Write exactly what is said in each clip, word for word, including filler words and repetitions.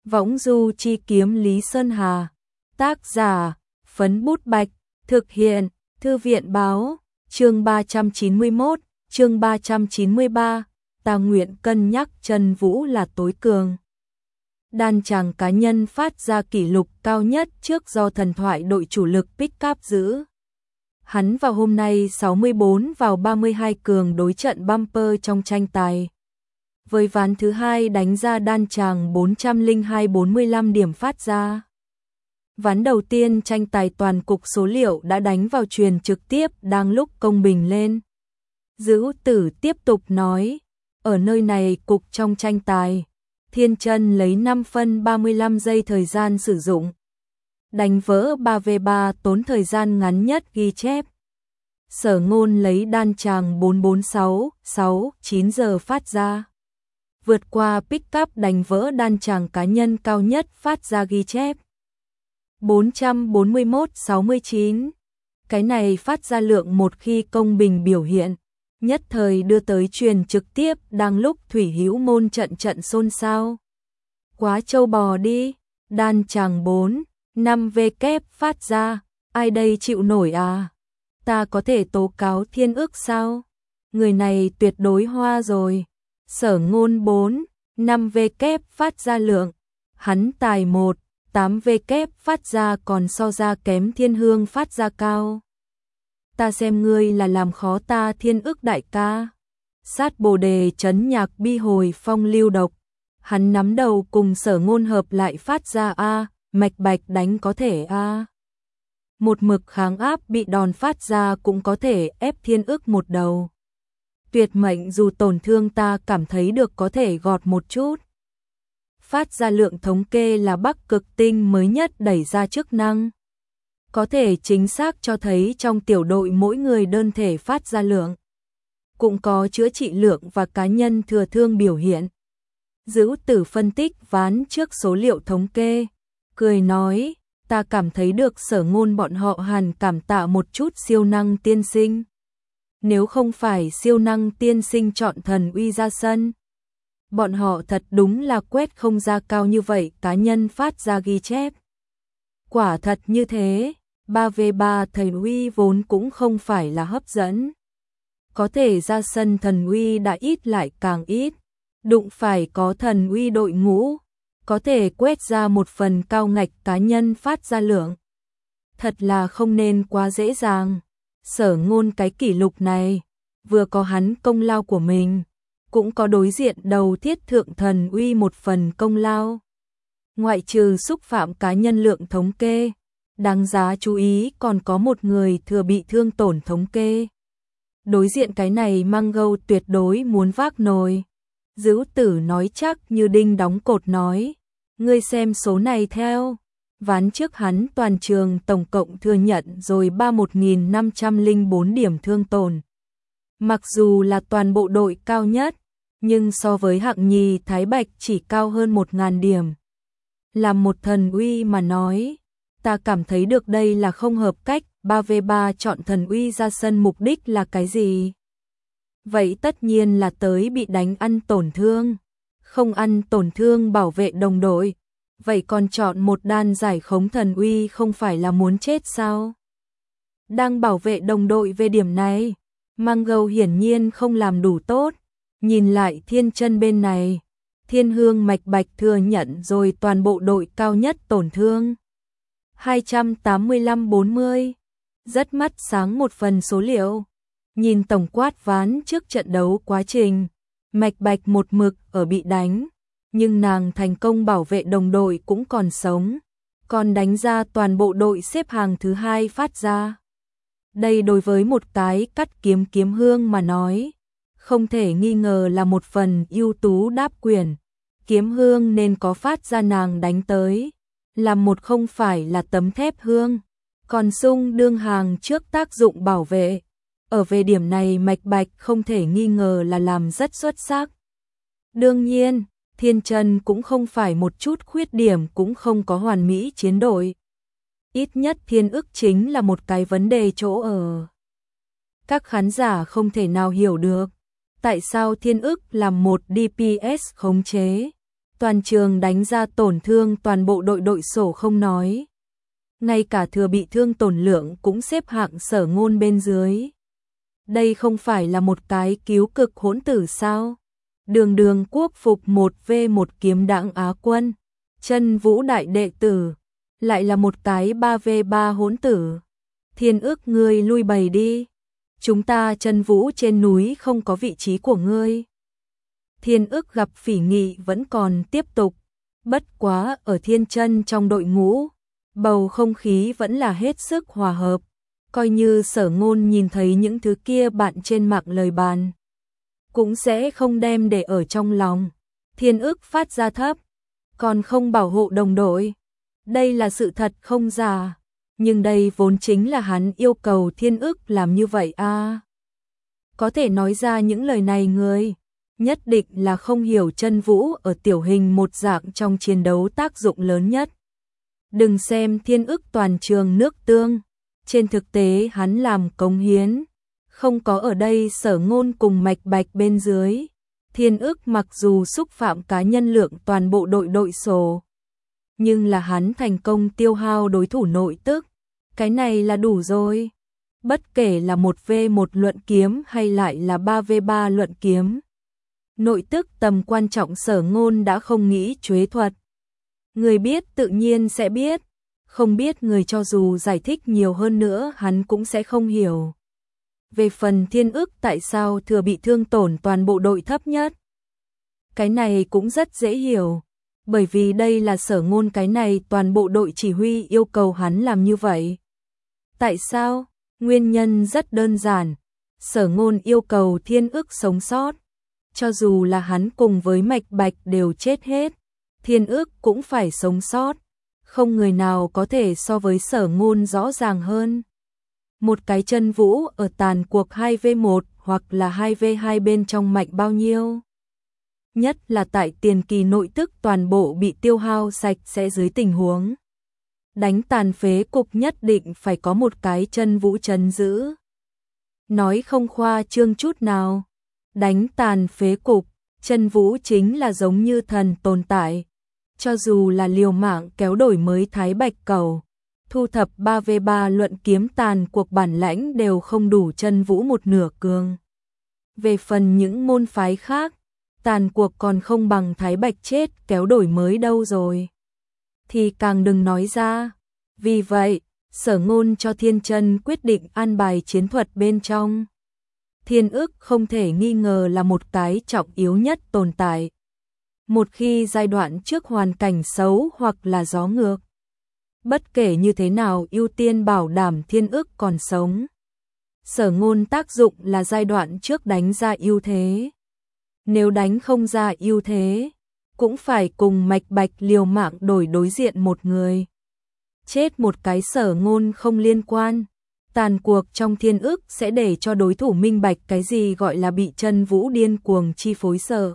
Võng du chi kiếm Lý Sơn Hà. Tác giả, Phấn Bút Bạch. Thực hiện, Thư viện báo. Chương ba trăm chín mươi mốt, chương ba trăm chín mươi ba. Ta nguyện cân nhắc Trần Vũ là tối cường. Đan chàng cá nhân phát ra kỷ lục cao nhất trước do thần thoại đội chủ lực Pick Up giữ. Hắn vào hôm nay sáu mươi bốn vào ba mươi hai cường đối trận bumper trong tranh tài. Với ván thứ hai đánh ra đan chàng bốn trăm lẻ hai bốn mươi lăm điểm phát ra. Ván đầu tiên tranh tài toàn cục số liệu đã đánh vào truyền trực tiếp đang lúc công bình lên. Dữ Tử tiếp tục nói, ở nơi này cục trong tranh tài, Thiên Chân lấy năm phân ba mươi lăm giây thời gian sử dụng. Đánh vỡ ba vs ba tốn thời gian ngắn nhất ghi chép. Sở Ngôn lấy đan chàng bốn bốn sáu sáu chín giờ phát ra. Vượt qua Pick Up đánh vỡ đan chàng cá nhân cao nhất phát ra ghi chép. bốn trăm bốn mươi mốt sáu mươi chín. Cái này phát ra lượng một khi công bình biểu hiện, nhất thời đưa tới truyền trực tiếp đang lúc Thủy Hữu Môn trận trận xôn xao. Quá trâu bò đi, đan chàng bốn, năm v kép phát ra, ai đây chịu nổi à? Ta có thể tố cáo Thiên Ức sao? Người này tuyệt đối hoa rồi. Sở Ngôn bốn, năm v kép phát ra lượng, hắn tài một, tám v kép phát ra còn so ra kém Thiên Hương phát ra cao. Ta xem ngươi là làm khó ta Thiên Ức đại ca. Sát Bồ Đề trấn nhạc bi hồi phong lưu độc. Hắn nắm đầu cùng Sở Ngôn hợp lại phát ra a, mạch bạch đánh có thể a. Một mực kháng áp bị đòn phát ra cũng có thể ép Thiên Ức một đầu. Tuyệt mệnh dù tổn thương ta cảm thấy được có thể gọt một chút. Phát ra lượng thống kê là Bắc Cực Tinh mới nhất đẩy ra chức năng. Có thể chính xác cho thấy trong tiểu đội mỗi người đơn thể phát ra lượng. Cũng có chữa trị lượng và cá nhân thừa thương biểu hiện. Dữ Tử phân tích ván trước số liệu thống kê. Cười nói, ta cảm thấy được Sở Ngôn bọn họ hẳn cảm tạ một chút siêu năng tiên sinh. Nếu không phải siêu năng tiên sinh chọn thần uy ra sân, bọn họ thật đúng là quét không ra cao như vậy cá nhân phát ra ghi chép. Quả thật như thế, ba v ba thần uy vốn cũng không phải là hấp dẫn. Có thể ra sân thần uy đã ít lại càng ít, đụng phải có thần uy đội ngũ, có thể quét ra một phần cao ngạch cá nhân phát ra lượng. Thật là không nên quá dễ dàng. Sở Ngôn cái kỷ lục này, vừa có hắn công lao của mình, cũng có đối diện đầu thiết thượng thần uy một phần công lao. Ngoại trừ xúc phạm cá nhân lượng thống kê, đáng giá chú ý còn có một người thừa bị thương tổn thống kê. Đối diện cái này Mang Gâu tuyệt đối muốn vác nồi. Dữ Tử nói chắc như đinh đóng cột nói, ngươi xem số này theo. Ván trước hắn toàn trường tổng cộng thừa nhận rồi ba mươi mốt nghìn năm trăm lẻ bốn điểm thương tổn. Mặc dù là toàn bộ đội cao nhất, nhưng so với hạng nhì Thái Bạch chỉ cao hơn một nghìn điểm. Làm một thần uy mà nói, ta cảm thấy được đây là không hợp cách. ba v ba chọn thần uy ra sân mục đích là cái gì? Vậy tất nhiên là tới bị đánh ăn tổn thương. Không ăn tổn thương bảo vệ đồng đội. Vậy còn chọn một đan giải khống thần uy không phải là muốn chết sao? Đang bảo vệ đồng đội về điểm này, Mang Gâu hiển nhiên không làm đủ tốt. Nhìn lại Thiên Chân bên này, Thiên Hương mạch bạch thừa nhận rồi toàn bộ đội cao nhất tổn thương. hai trăm tám mươi lăm bốn mươi. Rất mắt sáng một phần số liệu. Nhìn tổng quát ván trước trận đấu quá trình, mạch bạch một mực ở bị đánh. Nhưng nàng thành công bảo vệ đồng đội cũng còn sống, còn đánh ra toàn bộ đội xếp hàng thứ hai phát ra. Đây đối với một cái cắt kiếm kiếm hương mà nói, không thể nghi ngờ là một phần ưu tú đáp quyền. Kiếm hương nên có phát ra nàng đánh tới, làm một không phải là tấm thép hương, còn sung đương hàng trước tác dụng bảo vệ. Ở về điểm này mạch bạch không thể nghi ngờ là làm rất xuất sắc. Đương nhiên, Thiên Chân cũng không phải một chút khuyết điểm cũng không có hoàn mỹ chiến đội. Ít nhất Thiên Ức chính là một cái vấn đề chỗ ở. Các khán giả không thể nào hiểu được tại sao Thiên Ức làm một đê pê ét khống chế, Toàn trường đánh ra tổn thương toàn bộ đội đội sổ không nói. Ngay cả thừa bị thương tổn lượng cũng xếp hạng Sở Ngôn bên dưới. Đây không phải là một cái cứu cực hỗn tử sao? Đường đường quốc phục một vs một kiếm đãng Á quân, Chân Vũ đại đệ tử, lại là một cái ba vs ba hỗn tử. Thiên Ức ngươi lui bày đi. Chúng ta Chân Vũ trên núi không có vị trí của ngươi. Thiên Ức gặp Phỉ Nghị vẫn còn tiếp tục, bất quá ở Thiên Chân trong đội ngũ, bầu không khí vẫn là hết sức hòa hợp, coi như Sở Ngôn nhìn thấy những thứ kia bạn trên mạng lời bàn, cũng sẽ không đem để ở trong lòng. Thiên Ức phát ra thấp, còn không bảo hộ đồng đội. Đây là sự thật không giả, nhưng đây vốn chính là hắn yêu cầu Thiên Ức làm như vậy a. À. Có thể nói ra những lời này người, nhất định là không hiểu Chân Vũ ở tiểu hình một dạng trong chiến đấu tác dụng lớn nhất. Đừng xem Thiên Ức toàn trường nước tương, trên thực tế hắn làm cống hiến, không có ở đây Sở Ngôn cùng Mạch Bạch bên dưới. Thiên Ức mặc dù xúc phạm cá nhân lượng toàn bộ đội đội sổ, nhưng là hắn thành công tiêu hao đối thủ nội tức, cái này là đủ rồi. Bất kể là một vs một luận kiếm hay lại là ba vs ba luận kiếm, nội tức tầm quan trọng Sở Ngôn đã không nghĩ chuế thuật. Người biết tự nhiên sẽ biết, không biết người cho dù giải thích nhiều hơn nữa hắn cũng sẽ không hiểu. Về phần Thiên Ức tại sao thừa bị thương tổn toàn bộ đội thấp nhất, cái này cũng rất dễ hiểu, bởi vì đây là Sở Ngôn cái này toàn bộ đội chỉ huy yêu cầu hắn làm như vậy. Tại sao? Nguyên nhân rất đơn giản, Sở Ngôn yêu cầu Thiên Ức sống sót, cho dù là hắn cùng với Mạch Bạch đều chết hết, Thiên Ức cũng phải sống sót, không người nào có thể so với Sở Ngôn rõ ràng hơn. Một cái Chân Vũ ở tàn cuộc hai vs một hoặc là hai vs hai bên trong mạnh bao nhiêu? Nhất là tại tiền kỳ nội tức toàn bộ bị tiêu hao sạch sẽ dưới tình huống. Đánh tàn phế cục nhất định phải có một cái Chân Vũ trấn giữ. Nói không khoa trương chút nào, đánh tàn phế cục, Chân Vũ chính là giống như thần tồn tại. Cho dù là liều mạng kéo đổi mới Thái Bạch Cầu, thu thập ba vs ba luận kiếm tàn cuộc bản lãnh đều không đủ Chân Vũ một nửa cường. Về phần những môn phái khác, tàn cuộc còn không bằng Thái Bạch chết kéo đổi mới đâu rồi, thì càng đừng nói ra. Vì vậy, Sở Ngôn cho Thiên Chân quyết định an bài chiến thuật bên trong. Thiên Ức không thể nghi ngờ là một cái trọng yếu nhất tồn tại. Một khi giai đoạn trước hoàn cảnh xấu hoặc là gió ngược, bất kể như thế nào ưu tiên bảo đảm Thiên Ức còn sống. Sở Ngôn tác dụng là giai đoạn trước đánh ra ưu thế. Nếu đánh không ra ưu thế, cũng phải cùng Mạch Bạch liều mạng đổi đối diện một người. Chết một cái Sở Ngôn không liên quan. Tàn cuộc trong Thiên Ức sẽ để cho đối thủ minh bạch cái gì gọi là bị Chân Vũ điên cuồng chi phối sợ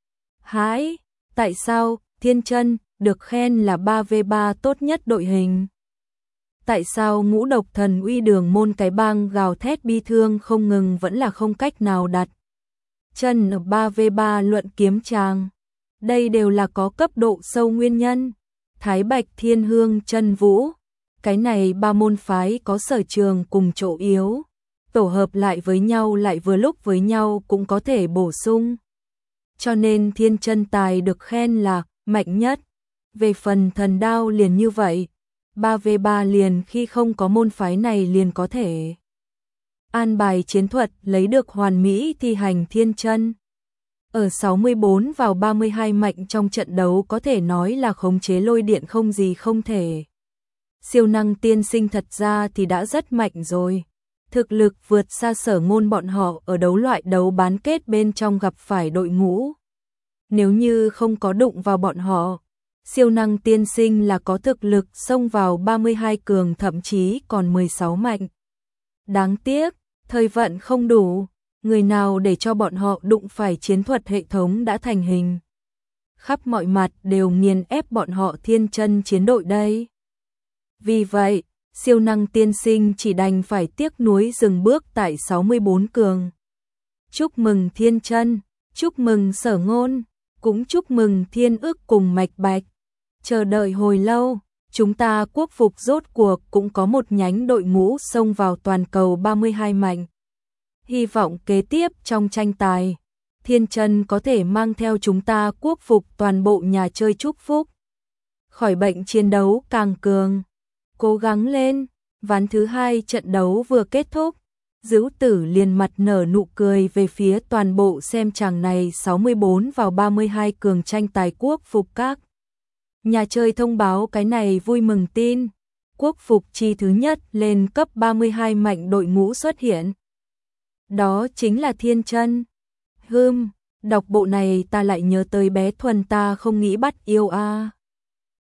hãi. Tại sao Thiên Chân được khen là ba vs ba tốt nhất đội hình? Tại sao Ngũ Độc Thần Uy Đường môn cái bang gào thét bi thương không ngừng vẫn là không cách nào đặt chân ở ba vs ba luận kiếm tràng? Đây đều là có cấp độ sâu nguyên nhân. Thái Bạch, Thiên Hương, Chân Vũ, cái này ba môn phái có sở trường cùng chỗ yếu, tổ hợp lại với nhau lại vừa lúc với nhau cũng có thể bổ sung. Cho nên Thiên Chân tài được khen là mạnh nhất. Về phần Thần Đao liền như vậy, ba vs ba liền khi không có môn phái này liền có thể an bài chiến thuật lấy được hoàn mỹ thi hành Thiên Chân. Ở sáu mươi bốn vào ba mươi hai mạnh trong trận đấu có thể nói là khống chế lôi điện không gì không thể. Siêu năng tiên sinh thật ra thì đã rất mạnh rồi. Thực lực vượt xa Sở Ngôn bọn họ ở đấu loại đấu bán kết bên trong gặp phải đội ngũ. Nếu như không có đụng vào bọn họ, siêu năng tiên sinh là có thực lực xông vào ba mươi hai cường thậm chí còn mười sáu mạnh. Đáng tiếc, thời vận không đủ, người nào để cho bọn họ đụng phải chiến thuật hệ thống đã thành hình. Khắp mọi mặt đều nghiền ép bọn họ Thiên Chân chiến đội đây. Vì vậy, siêu năng tiên sinh chỉ đành phải tiếc nuối dừng bước tại sáu mươi bốn cường. Chúc mừng Thiên Chân, chúc mừng Sở Ngôn, cũng chúc mừng Thiên Ức cùng Mạch Bạch. Chờ đợi hồi lâu, chúng ta quốc phục rốt cuộc cũng có một nhánh đội ngũ xông vào toàn cầu ba mươi hai mạnh. Hy vọng kế tiếp trong tranh tài, Thiên Chân có thể mang theo chúng ta quốc phục toàn bộ nhà chơi chúc phúc. Khỏi bệnh chiến đấu càng cường. Cố gắng lên. Ván thứ hai trận đấu vừa kết thúc. Dữu Tử liền mặt nở nụ cười về phía toàn bộ xem chàng này sáu mươi bốn vào ba mươi hai cường tranh tài quốc phục các. Nhà chơi thông báo cái này vui mừng tin. Quốc phục chi thứ nhất lên cấp ba mươi hai mạnh đội ngũ xuất hiện. Đó chính là Thiên Chân. Hừm, đọc bộ này ta lại nhớ tới bé Thuần ta không nghĩ bắt yêu a. À.